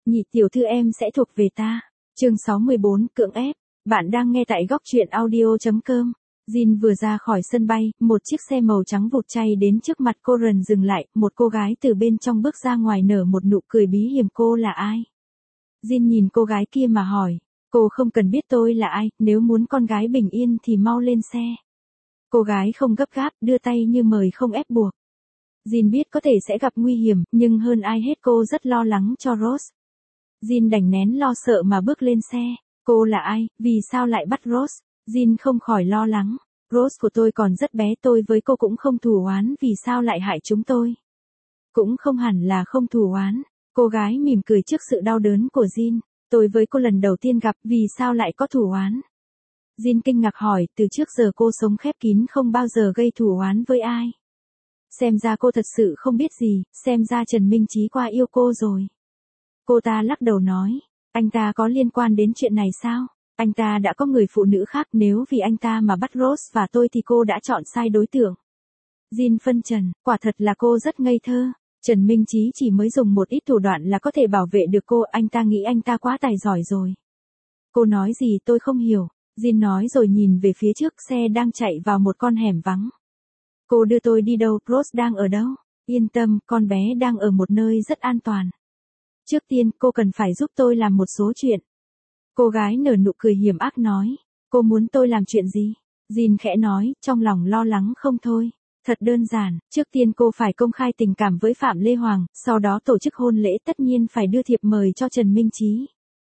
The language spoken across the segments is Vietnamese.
nhị tiểu thư em sẽ thuộc về ta. Chương 64 cưỡng ép. Bạn đang nghe tại góc truyện audio.com. Jin vừa ra khỏi sân bay, một chiếc xe màu trắng vụt chay đến trước mặt cô rần dừng lại, một cô gái từ bên trong bước ra ngoài nở một nụ cười bí hiểm. Cô là ai? Jin nhìn cô gái kia mà hỏi. Cô không cần biết tôi là ai, nếu muốn con gái bình yên thì mau lên xe. Cô gái không gấp gáp, đưa tay như mời không ép buộc. Jin biết có thể sẽ gặp nguy hiểm, nhưng hơn ai hết cô rất lo lắng cho Rose. Jin đành nén lo sợ mà bước lên xe. Cô là ai, vì sao lại bắt Rose? Jin không khỏi lo lắng. Rose của tôi còn rất bé, tôi với cô cũng không thù oán, vì sao lại hại chúng tôi? Cũng không hẳn là không thù oán. Cô gái mỉm cười trước sự đau đớn của Jin. Tôi với cô lần đầu tiên gặp, vì sao lại có thù oán? Jin kinh ngạc hỏi, từ trước giờ cô sống khép kín không bao giờ gây thù oán với ai. Xem ra cô thật sự không biết gì, xem ra Trần Minh Chí qua yêu cô rồi. Cô ta lắc đầu nói, anh ta có liên quan đến chuyện này sao? Anh ta đã có người phụ nữ khác, nếu vì anh ta mà bắt Rose và tôi thì cô đã chọn sai đối tượng. Jin phân trần, quả thật là cô rất ngây thơ. Trần Minh Chí chỉ mới dùng một ít thủ đoạn là có thể bảo vệ được cô, anh ta nghĩ anh ta quá tài giỏi rồi. Cô nói gì tôi không hiểu. Jin nói rồi nhìn về phía trước, xe đang chạy vào một con hẻm vắng. Cô đưa tôi đi đâu, Rose đang ở đâu? Yên tâm, con bé đang ở một nơi rất an toàn. Trước tiên, cô cần phải giúp tôi làm một số chuyện. Cô gái nở nụ cười hiểm ác nói. Cô muốn tôi làm chuyện gì? Jin khẽ nói, trong lòng lo lắng không thôi. Thật đơn giản, trước tiên cô phải công khai tình cảm với Phạm Lê Hoàng, sau đó tổ chức hôn lễ, tất nhiên phải đưa thiệp mời cho Trần Minh Chí.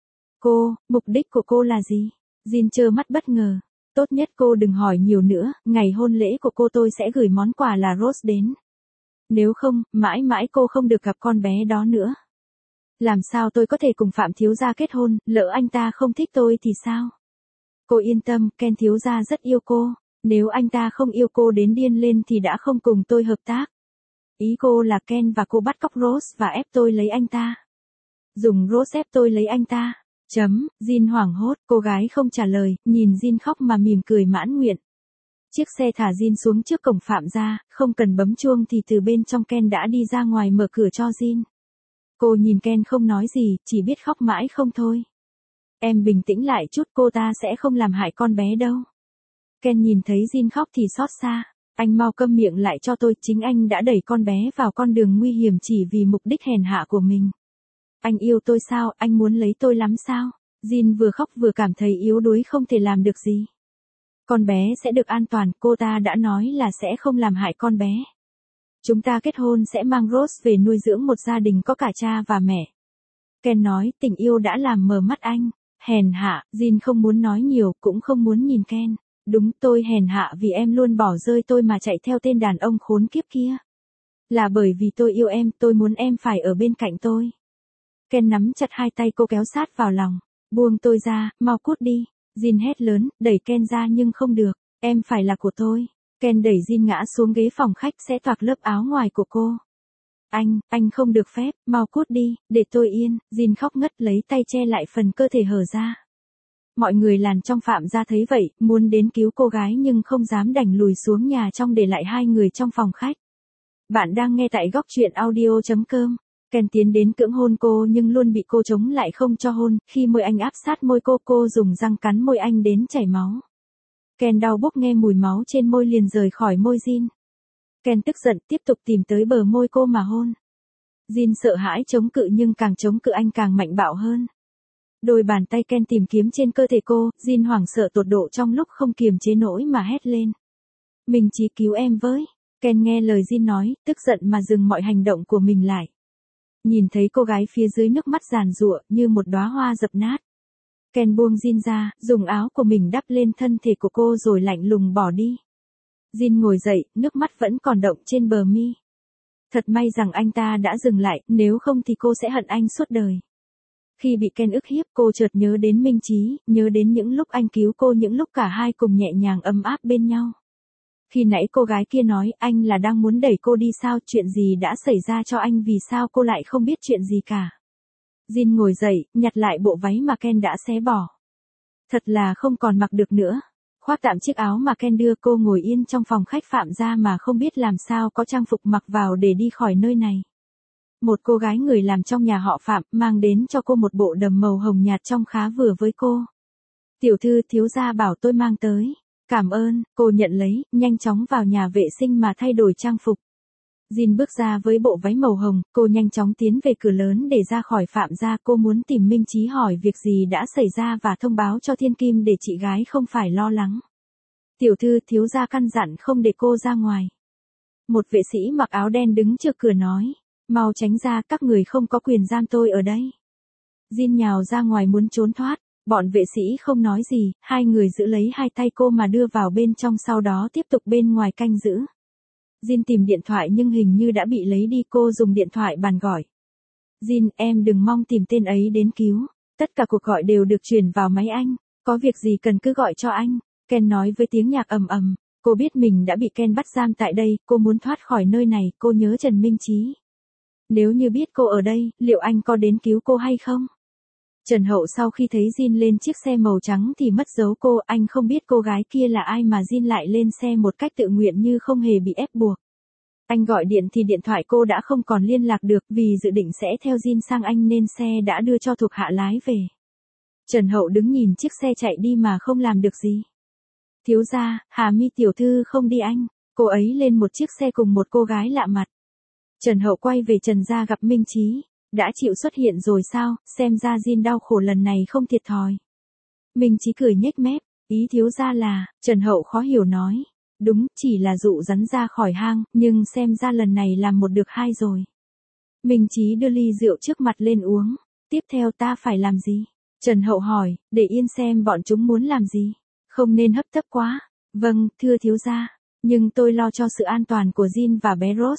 Mục đích của cô là gì? Jin trơ mắt bất ngờ. Tốt nhất cô đừng hỏi nhiều nữa, ngày hôn lễ của cô tôi sẽ gửi món quà là Rose đến. Nếu không, mãi mãi cô không được gặp con bé đó nữa. Làm sao tôi có thể cùng Phạm thiếu gia kết hôn, lỡ anh ta không thích tôi thì sao? Cô yên tâm, Ken thiếu gia rất yêu cô. Nếu anh ta không yêu cô đến điên lên thì đã không cùng tôi hợp tác. Ý cô là Ken và cô bắt cóc Rose và ép tôi lấy anh ta. Dùng Rose ép tôi lấy anh ta. Jin hoảng hốt, cô gái không trả lời, nhìn Jin khóc mà mỉm cười mãn nguyện. Chiếc xe thả Jin xuống trước cổng Phạm gia, không cần bấm chuông thì từ bên trong Ken đã đi ra ngoài mở cửa cho Jin. Cô nhìn Ken không nói gì, chỉ biết khóc mãi không thôi. Em bình tĩnh lại chút, cô ta sẽ không làm hại con bé đâu. Ken nhìn thấy Jin khóc thì xót xa. Anh mau câm miệng lại cho tôi, chính anh đã đẩy con bé vào con đường nguy hiểm chỉ vì mục đích hèn hạ của mình. Anh yêu tôi sao, anh muốn lấy tôi lắm sao? Jin vừa khóc vừa cảm thấy yếu đuối không thể làm được gì. Con bé sẽ được an toàn, cô ta đã nói là sẽ không làm hại con bé. Chúng ta kết hôn sẽ mang Rose về nuôi dưỡng một gia đình có cả cha và mẹ. Ken nói, tình yêu đã làm mờ mắt anh. Hèn hạ, Jin không muốn nói nhiều, cũng không muốn nhìn Ken. Đúng, tôi hèn hạ vì em luôn bỏ rơi tôi mà chạy theo tên đàn ông khốn kiếp kia. Là bởi vì tôi yêu em, tôi muốn em phải ở bên cạnh tôi. Ken nắm chặt hai tay cô kéo sát vào lòng. Buông tôi ra, mau cút đi. Jin hét lớn, đẩy Ken ra nhưng không được. Em phải là của tôi. Ken đẩy Jin ngã xuống ghế phòng khách, xé toạc lớp áo ngoài của cô. Anh không được phép, mau cút đi, để tôi yên. Jin khóc ngất lấy tay che lại phần cơ thể hở ra. Mọi người làn trong Phạm gia thấy vậy, muốn đến cứu cô gái nhưng không dám, đành lùi xuống nhà trong để lại hai người trong phòng khách. Bạn đang nghe tại góc truyện audio.com. Ken tiến đến cưỡng hôn cô nhưng luôn bị cô chống lại không cho hôn, khi môi anh áp sát môi cô dùng răng cắn môi anh đến chảy máu. Ken đau bốc nghe mùi máu trên môi liền rời khỏi môi Jin. Ken tức giận tiếp tục tìm tới bờ môi cô mà hôn. Jin sợ hãi chống cự nhưng càng chống cự anh càng mạnh bạo hơn. Đôi bàn tay Ken tìm kiếm trên cơ thể cô, Jin hoảng sợ tột độ trong lúc không kiềm chế nổi mà hét lên. Mình chỉ cứu em với. Ken nghe lời Jin nói, tức giận mà dừng mọi hành động của mình lại. Nhìn thấy cô gái phía dưới nước mắt giàn giụa như một đóa hoa dập nát. Ken buông Jin ra, dùng áo của mình đắp lên thân thể của cô rồi lạnh lùng bỏ đi. Jin ngồi dậy, nước mắt vẫn còn đọng trên bờ mi. Thật may rằng anh ta đã dừng lại, nếu không thì cô sẽ hận anh suốt đời. Khi bị Ken ức hiếp, cô chợt nhớ đến Minh Chí, nhớ đến những lúc anh cứu cô, những lúc cả hai cùng nhẹ nhàng ấm áp bên nhau. Khi nãy cô gái kia nói anh là đang muốn đẩy cô đi sao, chuyện gì đã xảy ra cho anh, vì sao cô lại không biết chuyện gì cả. Jin ngồi dậy, nhặt lại bộ váy mà Ken đã xé bỏ. Thật là không còn mặc được nữa. Khoác tạm chiếc áo mà Ken đưa, cô ngồi yên trong phòng khách Phạm gia mà không biết làm sao có trang phục mặc vào để đi khỏi nơi này. Một cô gái người làm trong nhà họ Phạm mang đến cho cô một bộ đầm màu hồng nhạt trông khá vừa với cô. Tiểu thư, thiếu gia bảo tôi mang tới. Cảm ơn, cô nhận lấy, nhanh chóng vào nhà vệ sinh mà thay đổi trang phục. Jin bước ra với bộ váy màu hồng, cô nhanh chóng tiến về cửa lớn để ra khỏi Phạm gia. Cô muốn tìm Minh Chí hỏi việc gì đã xảy ra và thông báo cho Thiên Kim để chị gái không phải lo lắng. Tiểu thư, thiếu gia căn dặn không để cô ra ngoài. Một vệ sĩ mặc áo đen đứng trước cửa nói. Mau tránh ra, các người không có quyền giam tôi ở đây. Jin nhào ra ngoài muốn trốn thoát. Bọn vệ sĩ không nói gì, hai người giữ lấy hai tay cô mà đưa vào bên trong, sau đó tiếp tục bên ngoài canh giữ. Jin tìm điện thoại nhưng hình như đã bị lấy đi. Cô dùng điện thoại bàn gọi. Jin, em đừng mong tìm tên ấy đến cứu. Tất cả cuộc gọi đều được truyền vào máy anh. Có việc gì cần cứ gọi cho anh. Ken nói với tiếng nhạc ầm ầm. Cô biết mình đã bị Ken bắt giam tại đây. Cô muốn thoát khỏi nơi này. Cô nhớ Trần Minh Chí. Nếu như biết cô ở đây, liệu anh có đến cứu cô hay không? Trần Hậu sau khi thấy Jin lên chiếc xe màu trắng thì mất dấu cô. Anh không biết cô gái kia là ai mà Jin lại lên xe một cách tự nguyện như không hề bị ép buộc. Anh gọi điện thì điện thoại cô đã không còn liên lạc được. Vì dự định sẽ theo Jin sang Anh nên xe đã đưa cho thuộc hạ lái về. Trần Hậu đứng nhìn chiếc xe chạy đi mà không làm được gì. Thiếu gia, Hà Mi tiểu thư không đi anh. Cô ấy lên một chiếc xe cùng một cô gái lạ mặt. Trần Hậu quay về Trần gia gặp Minh Chí. Đã chịu xuất hiện rồi sao, xem ra Jin đau khổ lần này không thiệt thòi. Minh Chí cười nhếch mép, ý thiếu gia là, Trần Hậu khó hiểu nói. Đúng, chỉ là dụ rắn ra khỏi hang, nhưng xem ra lần này làm một được hai rồi. Minh Chí đưa ly rượu trước mặt lên uống. Tiếp theo ta phải làm gì? Trần Hậu hỏi, để yên xem bọn chúng muốn làm gì. Không nên hấp tấp quá. Vâng, thưa thiếu gia. Nhưng tôi lo cho sự an toàn của Jin và bé Rose.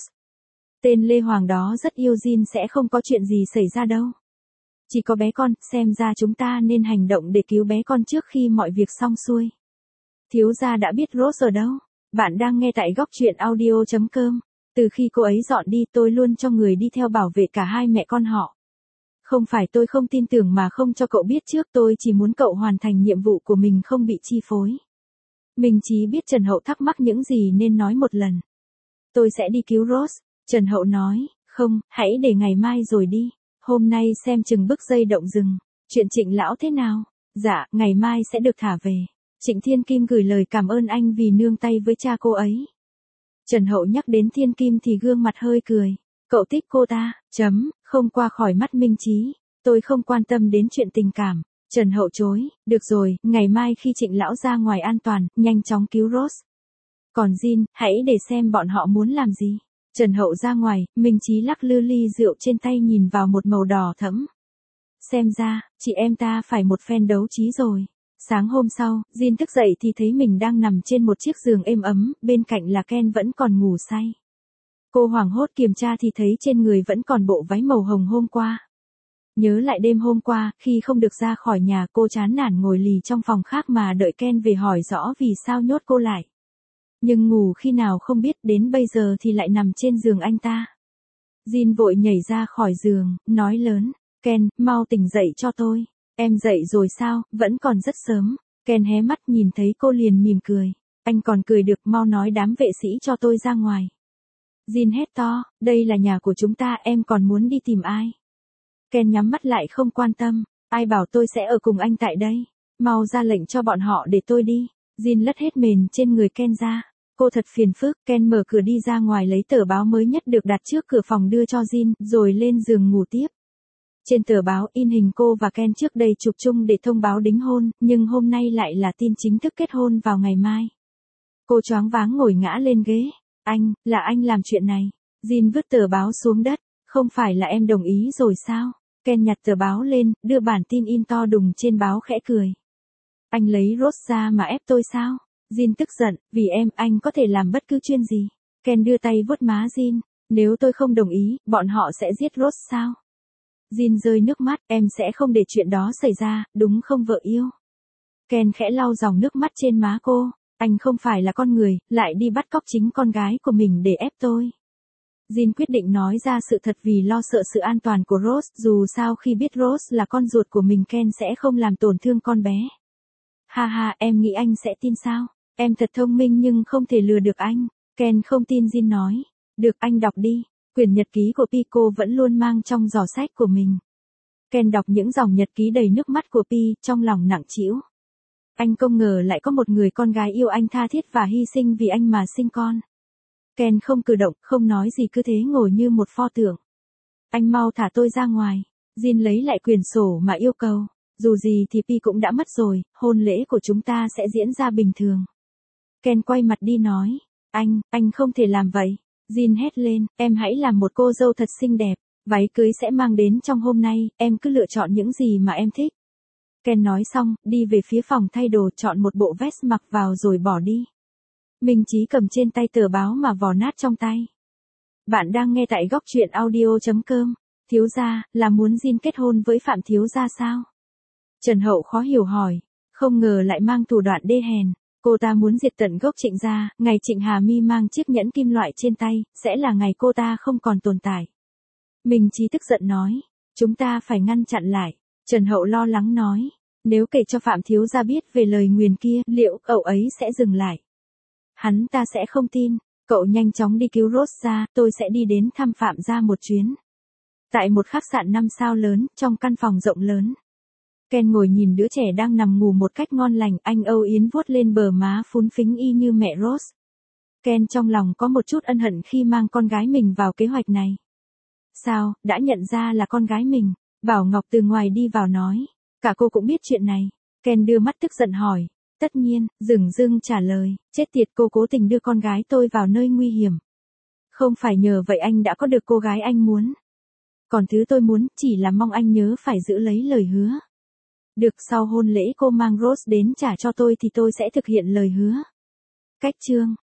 Tên Lê Hoàng đó rất yêu Jin, sẽ không có chuyện gì xảy ra đâu. Chỉ có bé con, xem ra chúng ta nên hành động để cứu bé con trước khi mọi việc xong xuôi. Thiếu gia đã biết Rose ở đâu? Bạn đang nghe tại góc truyện audio.com. Từ khi cô ấy dọn đi tôi luôn cho người đi theo bảo vệ cả hai mẹ con họ. Không phải tôi không tin tưởng mà không cho cậu biết trước, tôi chỉ muốn cậu hoàn thành nhiệm vụ của mình không bị chi phối. Minh Chí biết Trần Hậu thắc mắc những gì nên nói một lần. Tôi sẽ đi cứu Rose. Trần Hậu nói, không, hãy để ngày mai rồi đi. Hôm nay xem chừng bức dây động rừng. Chuyện Trịnh lão thế nào? Dạ, ngày mai sẽ được thả về. Trịnh Thiên Kim gửi lời cảm ơn anh vì nương tay với cha cô ấy. Trần Hậu nhắc đến Thiên Kim thì gương mặt hơi cười. Cậu thích cô ta, không qua khỏi mắt Minh Chí. Tôi không quan tâm đến chuyện tình cảm. Trần Hậu chối, được rồi, ngày mai khi Trịnh lão ra ngoài an toàn, nhanh chóng cứu Rose. Còn Jin, hãy để xem bọn họ muốn làm gì. Trần Hậu ra ngoài, Minh Chí lắc lư ly rượu trên tay nhìn vào một màu đỏ thẫm. Xem ra, chị em ta phải một phen đấu trí rồi. Sáng hôm sau, Jin thức dậy thì thấy mình đang nằm trên một chiếc giường êm ấm, bên cạnh là Ken vẫn còn ngủ say. Cô hoảng hốt kiểm tra thì thấy trên người vẫn còn bộ váy màu hồng hôm qua. Nhớ lại đêm hôm qua, khi không được ra khỏi nhà cô chán nản ngồi lì trong phòng khác mà đợi Ken về hỏi rõ vì sao nhốt cô lại. Nhưng ngủ khi nào không biết, đến bây giờ thì lại nằm trên giường anh ta. Jin vội nhảy ra khỏi giường, nói lớn, Ken, mau tỉnh dậy cho tôi. Em dậy rồi sao, vẫn còn rất sớm. Ken hé mắt nhìn thấy cô liền mỉm cười. Anh còn cười được, mau nói đám vệ sĩ cho tôi ra ngoài. Jin hét to, đây là nhà của chúng ta, em còn muốn đi tìm ai? Ken nhắm mắt lại không quan tâm, ai bảo tôi sẽ ở cùng anh tại đây. Mau ra lệnh cho bọn họ để tôi đi. Jin lất hết mền trên người Ken ra. Cô thật phiền phức. Ken mở cửa đi ra ngoài lấy tờ báo mới nhất được đặt trước cửa phòng đưa cho Jin, rồi lên giường ngủ tiếp. Trên tờ báo in hình cô và Ken trước đây chụp chung để thông báo đính hôn, nhưng hôm nay lại là tin chính thức kết hôn vào ngày mai. Cô choáng váng ngồi ngã lên ghế. Là anh làm chuyện này. Jin vứt tờ báo xuống đất. Không phải là em đồng ý rồi sao? Ken nhặt tờ báo lên, đưa bản tin in to đùng trên báo khẽ cười. Anh lấy Rose ra mà ép tôi sao? Jin tức giận, vì em, anh có thể làm bất cứ chuyện gì. Ken đưa tay vuốt má Jin. Nếu tôi không đồng ý, bọn họ sẽ giết Rose sao? Jin rơi nước mắt, em sẽ không để chuyện đó xảy ra, đúng không vợ yêu? Ken khẽ lau dòng nước mắt trên má cô. Anh không phải là con người, lại đi bắt cóc chính con gái của mình để ép tôi. Jin quyết định nói ra sự thật vì lo sợ sự an toàn của Rose, dù sao khi biết Rose là con ruột của mình Ken sẽ không làm tổn thương con bé. Ha ha, em nghĩ anh sẽ tin sao? Em thật thông minh nhưng không thể lừa được anh. Ken không tin Jin nói. Được, anh đọc đi. Quyển nhật ký của Pi cô vẫn luôn mang trong giỏ sách của mình. Ken đọc những dòng nhật ký đầy nước mắt của Pi, trong lòng nặng trĩu. Anh không ngờ lại có một người con gái yêu anh tha thiết và hy sinh vì anh mà sinh con. Ken không cử động, không nói gì cứ thế ngồi như một pho tượng. Anh mau thả tôi ra ngoài. Jin lấy lại quyển sổ mà yêu cầu. Dù gì thì Pi cũng đã mất rồi, hôn lễ của chúng ta sẽ diễn ra bình thường. Ken quay mặt đi nói. Anh không thể làm vậy. Jin hét lên, em hãy làm một cô dâu thật xinh đẹp. Váy cưới sẽ mang đến trong hôm nay, em cứ lựa chọn những gì mà em thích. Ken nói xong, đi về phía phòng thay đồ chọn một bộ vest mặc vào rồi bỏ đi. Minh Chí cầm trên tay tờ báo mà vò nát trong tay. Bạn đang nghe tại góc truyện audio.com. Thiếu gia, là muốn Jin kết hôn với Phạm thiếu gia sao? Trần Hậu khó hiểu hỏi. Không ngờ lại mang thủ đoạn đê hèn. Cô ta muốn diệt tận gốc Trịnh gia, ngày Trịnh Hà Mi mang chiếc nhẫn kim loại trên tay, sẽ là ngày cô ta không còn tồn tại. Minh Chí tức giận nói. Chúng ta phải ngăn chặn lại. Trần Hậu lo lắng nói. Nếu kể cho Phạm thiếu gia biết về lời nguyền kia, liệu cậu ấy sẽ dừng lại? Hắn ta sẽ không tin. Cậu nhanh chóng đi cứu Rose ra, tôi sẽ đi đến thăm Phạm gia một chuyến. Tại một khách sạn 5 sao lớn, trong căn phòng rộng lớn. Ken ngồi nhìn đứa trẻ đang nằm ngủ một cách ngon lành, anh âu yếm vuốt lên bờ má phúng phính y như mẹ Rose. Ken trong lòng có một chút ân hận khi mang con gái mình vào kế hoạch này. Sao, đã nhận ra là con gái mình? Bảo Ngọc từ ngoài đi vào nói. Cả cô cũng biết chuyện này. Ken đưa mắt tức giận hỏi. Tất nhiên, dửng dưng trả lời. Chết tiệt, cô cố tình đưa con gái tôi vào nơi nguy hiểm. Không phải nhờ vậy anh đã có được cô gái anh muốn. Còn thứ tôi muốn chỉ là mong anh nhớ phải giữ lấy lời hứa. Được, sau hôn lễ cô mang Rose đến trả cho tôi thì tôi sẽ thực hiện lời hứa. Cách chương